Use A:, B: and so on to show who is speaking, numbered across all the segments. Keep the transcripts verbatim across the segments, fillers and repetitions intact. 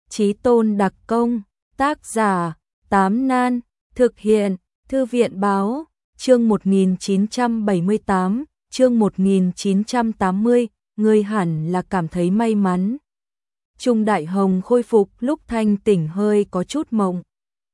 A: Chí Tôn đặc công, tác giả, Tám Nan, thực hiện, Thư viện báo, chương một nghìn chín trăm bảy mươi tám, chương một nghìn chín trăm tám mươi, ngươi hẳn là cảm thấy may mắn. Trung Đại Hồng khôi phục lúc thanh tỉnh hơi có chút mộng.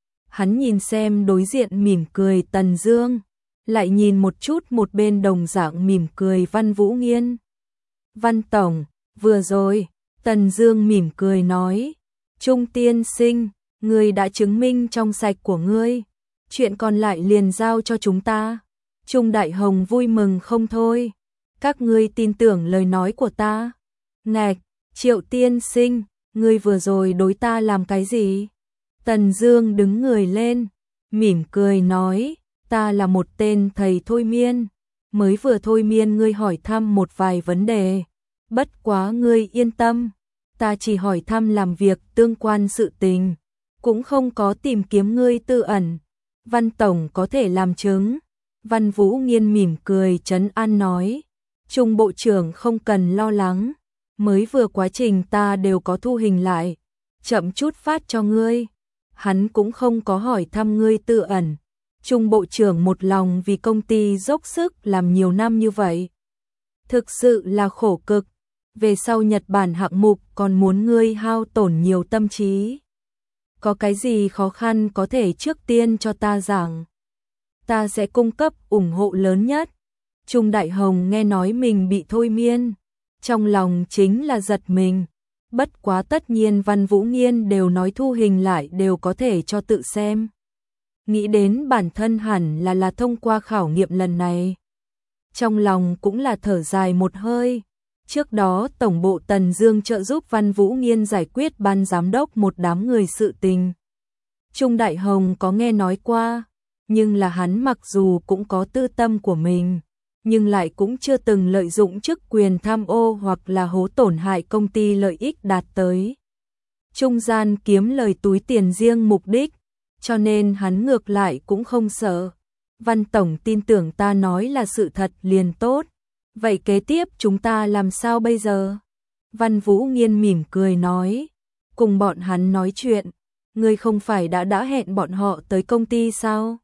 A: Hắn nhìn xem đối diện mỉm cười Tần Dương, lại nhìn một chút một bên đồng dạng mỉm cười Văn Vũ Nghiên. Văn Tổng, vừa rồi, Tần Dương mỉm cười nói, Trung tiên sinh, ngươi đã chứng minh trong sạch của ngươi, chuyện còn lại liền giao cho chúng ta. Trung Đại Hồng vui mừng không thôi, các ngươi tin tưởng lời nói của ta. Ngạch, Triệu tiên sinh, ngươi vừa rồi đối ta làm cái gì? Tần Dương đứng người lên, mỉm cười nói, ta là một tên thầy thôi miên, mới vừa thôi miên ngươi hỏi thăm một vài vấn đề, bất quá ngươi yên tâm, ta chỉ hỏi thăm làm việc tương quan sự tình, cũng không có tìm kiếm ngươi tư ẩn. Văn Tổng có thể làm chứng. Văn Vũ Nghiên mỉm cười trấn an nói, Trung Bộ trưởng không cần lo lắng, mới vừa quá trình ta đều có thu hình lại, chậm chút phát cho ngươi. Hắn cũng không có hỏi thăm ngươi tư ẩn. Trung Bộ trưởng một lòng vì công ty dốc sức làm nhiều năm như vậy, thực sự là khổ cực, về sau Nhật Bản hạng mục còn muốn ngươi hao tổn nhiều tâm trí. Có cái gì khó khăn có thể trước tiên cho ta giảng, ta sẽ cung cấp ủng hộ lớn nhất. Trung Đại Hồng nghe nói mình bị thôi miên, trong lòng chính là giật mình, bất quá tất nhiên Văn Vũ Nghiên đều nói thu hình lại đều có thể cho tự xem. Nghĩ đến bản thân hẳn là là thông qua khảo nghiệm lần này, trong lòng cũng là thở dài một hơi. Trước đó Tổng bộ Tần Dương trợ giúp Văn Vũ Nghiên giải quyết ban giám đốc một đám người sự tình. Trung Đại Hồng có nghe nói qua, nhưng là hắn mặc dù cũng có tư tâm của mình, nhưng lại cũng chưa từng lợi dụng chức quyền tham ô hoặc là hố tổn hại công ty lợi ích đạt tới trung gian kiếm lời túi tiền riêng mục đích, cho nên hắn ngược lại cũng không sợ. Văn Tổng tin tưởng ta nói là sự thật liền tốt. Vậy kế tiếp chúng ta làm sao bây giờ? Văn Vũ Nghiên mỉm cười nói, cùng bọn hắn nói chuyện, ngươi không phải đã đã hẹn bọn họ tới công ty sao?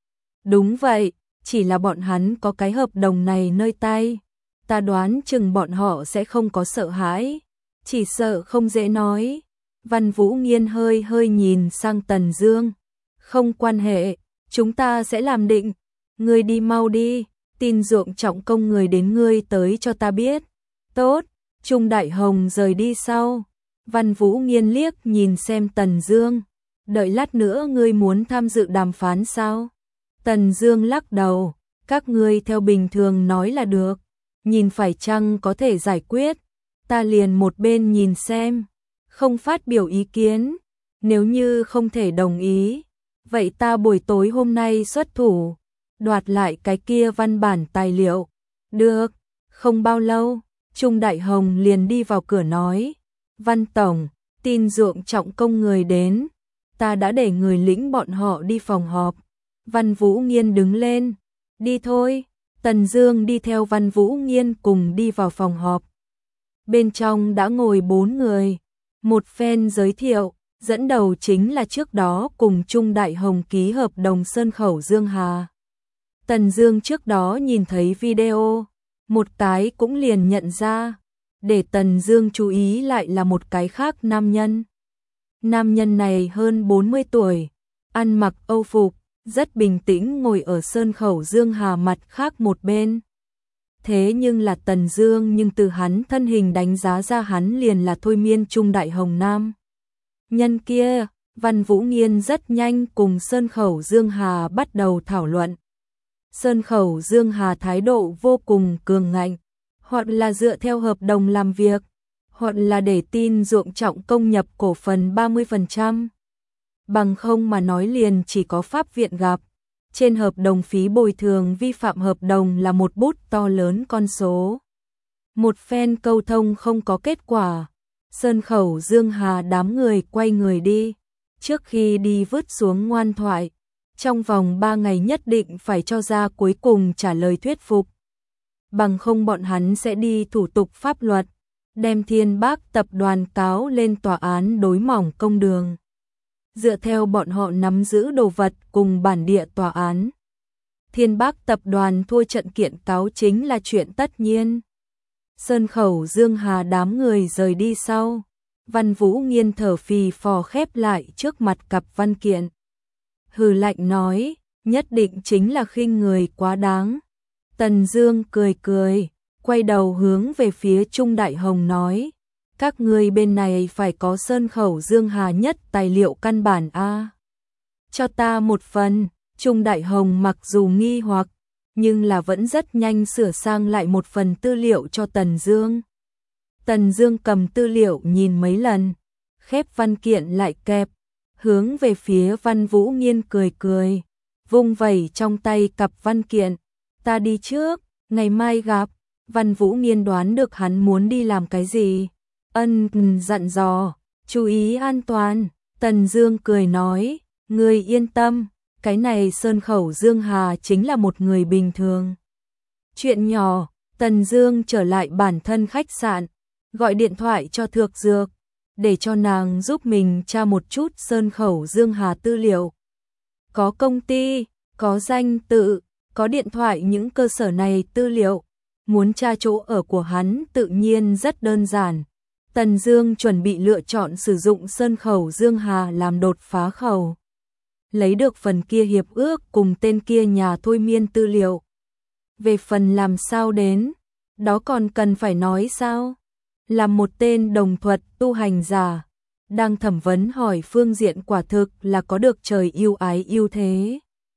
A: Đúng vậy, chỉ là bọn hắn có cái hợp đồng này nơi tay, ta đoán chừng bọn họ sẽ không có sợ hãi, chỉ sợ không dễ nói. Văn Vũ Nghiên hơi hơi nhìn sang Tần Dương, không quan hệ, chúng ta sẽ làm định, ngươi đi mau đi. Tin ruộng trọng công người đến ngươi tới cho ta biết. Tốt, Trung Đại Hồng rời đi sau. Văn Vũ Nghiên liếc nhìn xem Tần Dương, đợi lát nữa ngươi muốn tham dự đàm phán sao? Tần Dương lắc đầu, các ngươi theo bình thường nói là được, nhìn phải chăng có thể giải quyết, ta liền một bên nhìn xem, không phát biểu ý kiến, nếu như không thể đồng ý, vậy ta buổi tối hôm nay xuất thủ đoạt lại cái kia văn bản tài liệu. Được, không bao lâu, Trung Đại Hồng liền đi vào cửa nói, Văn Tổng, tin ruộng trọng công người đến, ta đã để người lĩnh bọn họ đi phòng họp. Văn Vũ Nghiên đứng lên, đi thôi. Tần Dương đi theo Văn Vũ Nghiên cùng đi vào phòng họp. Bên trong đã ngồi bốn người, một phen giới thiệu, dẫn đầu chính là trước đó cùng Trung Đại Hồng ký hợp đồng Sơn Khẩu Dương Hà. Tần Dương trước đó nhìn thấy video, một cái cũng liền nhận ra, để Tần Dương chú ý lại là một cái khác nam nhân. Nam nhân này hơn bốn mươi tuổi, ăn mặc Âu phục, rất bình tĩnh ngồi ở Sơn Khẩu Dương Hà mặt khác một bên. Thế nhưng là Tần Dương nhưng từ hắn thân hình đánh giá ra hắn liền là thôi miên Trung Đại Hồng nam. Nhân kia, Văn Vũ Nghiên rất nhanh cùng Sơn Khẩu Dương Hà bắt đầu thảo luận. Sơn Khẩu Dương Hà thái độ vô cùng cường ngạnh, hoặc là dựa theo hợp đồng làm việc, hoặc là để tin ruộng trọng công nhập cổ phần ba mươi phần trăm. Bằng không mà nói liền chỉ có pháp viện gặp. Trên hợp đồng phí bồi thường vi phạm hợp đồng là một bút to lớn con số. Một phen câu thông không có kết quả, Sơn Khẩu Dương Hà đám người quay người đi. Trước khi đi vứt xuống ngoan thoại, trong vòng ba ngày nhất định phải cho ra cuối cùng trả lời thuyết phục. Bằng không bọn hắn sẽ đi thủ tục pháp luật, đem Thiên Bác tập đoàn cáo lên tòa án đối mỏng công đường. Dựa theo bọn họ nắm giữ đồ vật cùng bản địa tòa án, Thiên Bác tập đoàn thua trận kiện cáo chính là chuyện tất nhiên. Sơn Khẩu Dương Hà đám người rời đi sau, Văn Vũ Nghiên thở phì phò khép lại trước mặt cặp văn kiện. Hừ lạnh nói, nhất định chính là khinh người quá đáng. Tần Dương cười cười, quay đầu hướng về phía Trung Đại Hồng nói, các ngươi bên này phải có Sơn Khẩu Dương Hà nhất tài liệu căn bản a. Cho ta một phần. Trung Đại Hồng mặc dù nghi hoặc, nhưng là vẫn rất nhanh sửa sang lại một phần tư liệu cho Tần Dương. Tần Dương cầm tư liệu nhìn mấy lần, khép văn kiện lại kẹp, hướng về phía Văn Vũ Nghiên cười cười, vung vẩy trong tay cặp văn kiện, ta đi trước, ngày mai gặp. Văn Vũ Nghiên đoán được hắn muốn đi làm cái gì, ân dặn dò, chú ý an toàn. Tần Dương cười nói, ngươi yên tâm, cái này Sơn Khẩu Dương Hà chính là một người bình thường. Chuyện nhỏ, Tần Dương trở lại bản thân khách sạn, gọi điện thoại cho Thược Dược, để cho nàng giúp mình tra một chút Sơn Khẩu Dương Hà tư liệu. Có công ty, có danh tự, có điện thoại, những cơ sở này tư liệu, muốn tra chỗ ở của hắn tự nhiên rất đơn giản. Tần Dương chuẩn bị lựa chọn sử dụng Sơn Khẩu Dương Hà làm đột phá khẩu. Lấy được phần kia hiệp ước cùng tên kia nhà thôi miên tư liệu. Về phần làm sao đến, đó còn cần phải nói sao? Là một tên đồng thuật tu hành giả, đang thẩm vấn hỏi phương diện quả thực là có được trời yêu ái yêu thế.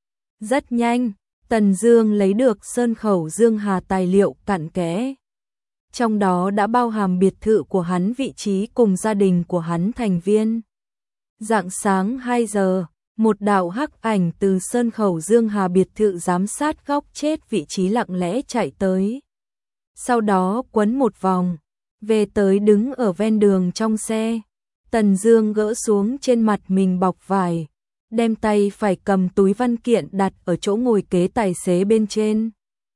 A: Rất nhanh, Tần Dương lấy được Sơn Khẩu Dương Hà tài liệu cặn kẽ. Trong đó đã bao hàm biệt thự của hắn, vị trí cùng gia đình của hắn thành viên. Rạng sáng hai giờ, một đạo hắc ảnh từ Sơn Khẩu Dương Hà biệt thự giám sát góc chết vị trí lặng lẽ chạy tới. Sau đó quấn một vòng, về tới đứng ở ven đường trong xe. Tần Dương gỡ xuống trên mặt mình bọc vải, đem tay phải cầm túi văn kiện đặt ở chỗ ngồi kế tài xế bên trên.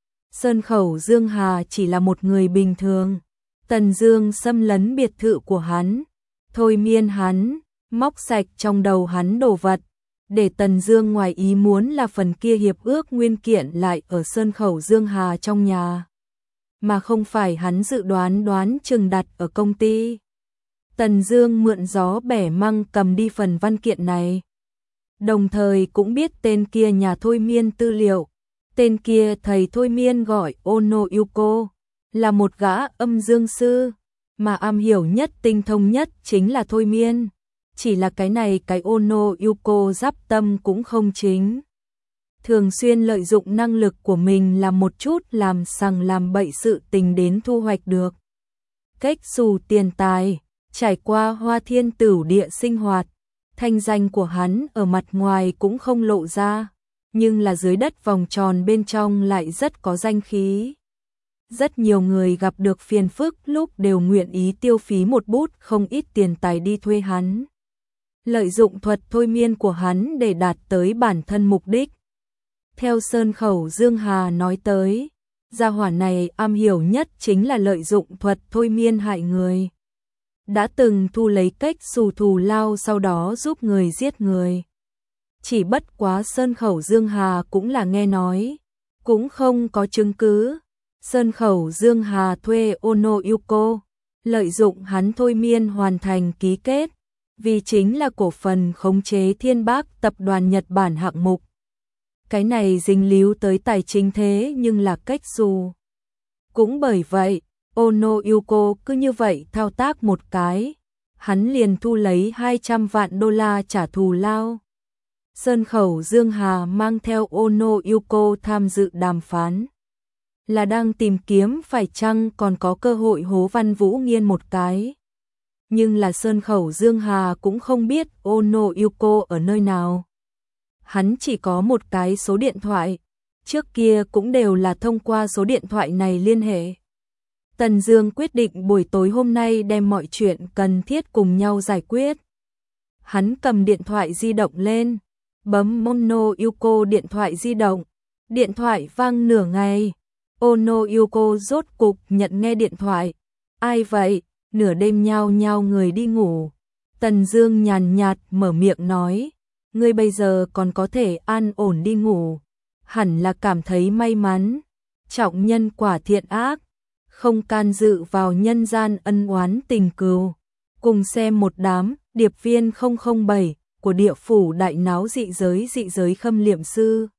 A: Sơn Khẩu Dương Hà chỉ là một người bình thường. Tần Dương xâm lấn biệt thự của hắn, thôi miên hắn, móc sạch trong đầu hắn đồ vật. Để Tần Dương ngoài ý muốn là phần kia hiệp ước nguyên kiện lại ở Sơn Khẩu Dương Hà trong nhà, mà không phải hắn dự đoán đoán chừng đặt ở công ty. Tần Dương mượn gió bẻ măng cầm đi phần văn kiện này, đồng thời cũng biết tên kia nhà thôi miên tư liệu. Tên kia thầy thôi miên gọi Ono Yuko, là một gã âm dương sư, mà am hiểu nhất tinh thông nhất chính là thôi miên. Chỉ là cái này cái Ono Yuko giáp tâm cũng không chính. Thường xuyên lợi dụng năng lực của mình làm một chút làm sằng làm bậy sự tình đến thu hoạch được cách xù tiền tài. Trải qua Hoa Thiên Tửu Địa sinh hoạt, thanh danh của hắn ở mặt ngoài cũng không lộ ra, nhưng là dưới đất vòng tròn bên trong lại rất có danh khí. Rất nhiều người gặp được phiền phức lúc đều nguyện ý tiêu phí một bút không ít tiền tài đi thuê hắn. Lợi dụng thuật thôi miên của hắn để đạt tới bản thân mục đích. Theo Sơn Khẩu Dương Hà nói tới, gia hỏa này am hiểu nhất chính là lợi dụng thuật thôi miên hại người. Đã từng thu lấy cách xù thù lao sau đó giúp người giết người. Chỉ bất quá Sơn Khẩu Dương Hà cũng là nghe nói, cũng không có chứng cứ. Sơn Khẩu Dương Hà thuê Ono Yuko, lợi dụng hắn thôi miên hoàn thành ký kết, vì chính là cổ phần khống chế Thiên Bác tập đoàn Nhật Bản hạng mục. Cái này dính líu tới tài chính thế nhưng là cách dù. Cũng bởi vậy, Ono Yuko cứ như vậy thao tác một cái, hắn liền thu lấy hai trăm vạn đô la trả thù lao. Sơn Khẩu Dương Hà mang theo Ono Yuko tham dự đàm phán, là đang tìm kiếm phải chăng còn có cơ hội hố Văn Vũ Nghiên một cái. Nhưng là Sơn Khẩu Dương Hà cũng không biết Ono Yuko ở nơi nào. Hắn chỉ có một cái số điện thoại, trước kia cũng đều là thông qua số điện thoại này liên hệ. Tần Dương quyết định buổi tối hôm nay đem mọi chuyện cần thiết cùng nhau giải quyết. Hắn cầm điện thoại di động lên, bấm Ono Yuko điện thoại di động. Điện thoại vang nửa ngày, Ono Yuko rốt cục nhận nghe điện thoại. Ai vậy? nửa đêm nhao nhao người đi ngủ. Tần Dương nhàn nhạt mở miệng nói, ngươi bây giờ còn có thể an ổn đi ngủ, hẳn là cảm thấy may mắn, trọng nhân quả thiện ác, không can dự vào nhân gian ân oán tình cừu. Cùng xem một đám điệp viên không không bảy của địa phủ đại náo dị giới dị giới khâm liệm sư.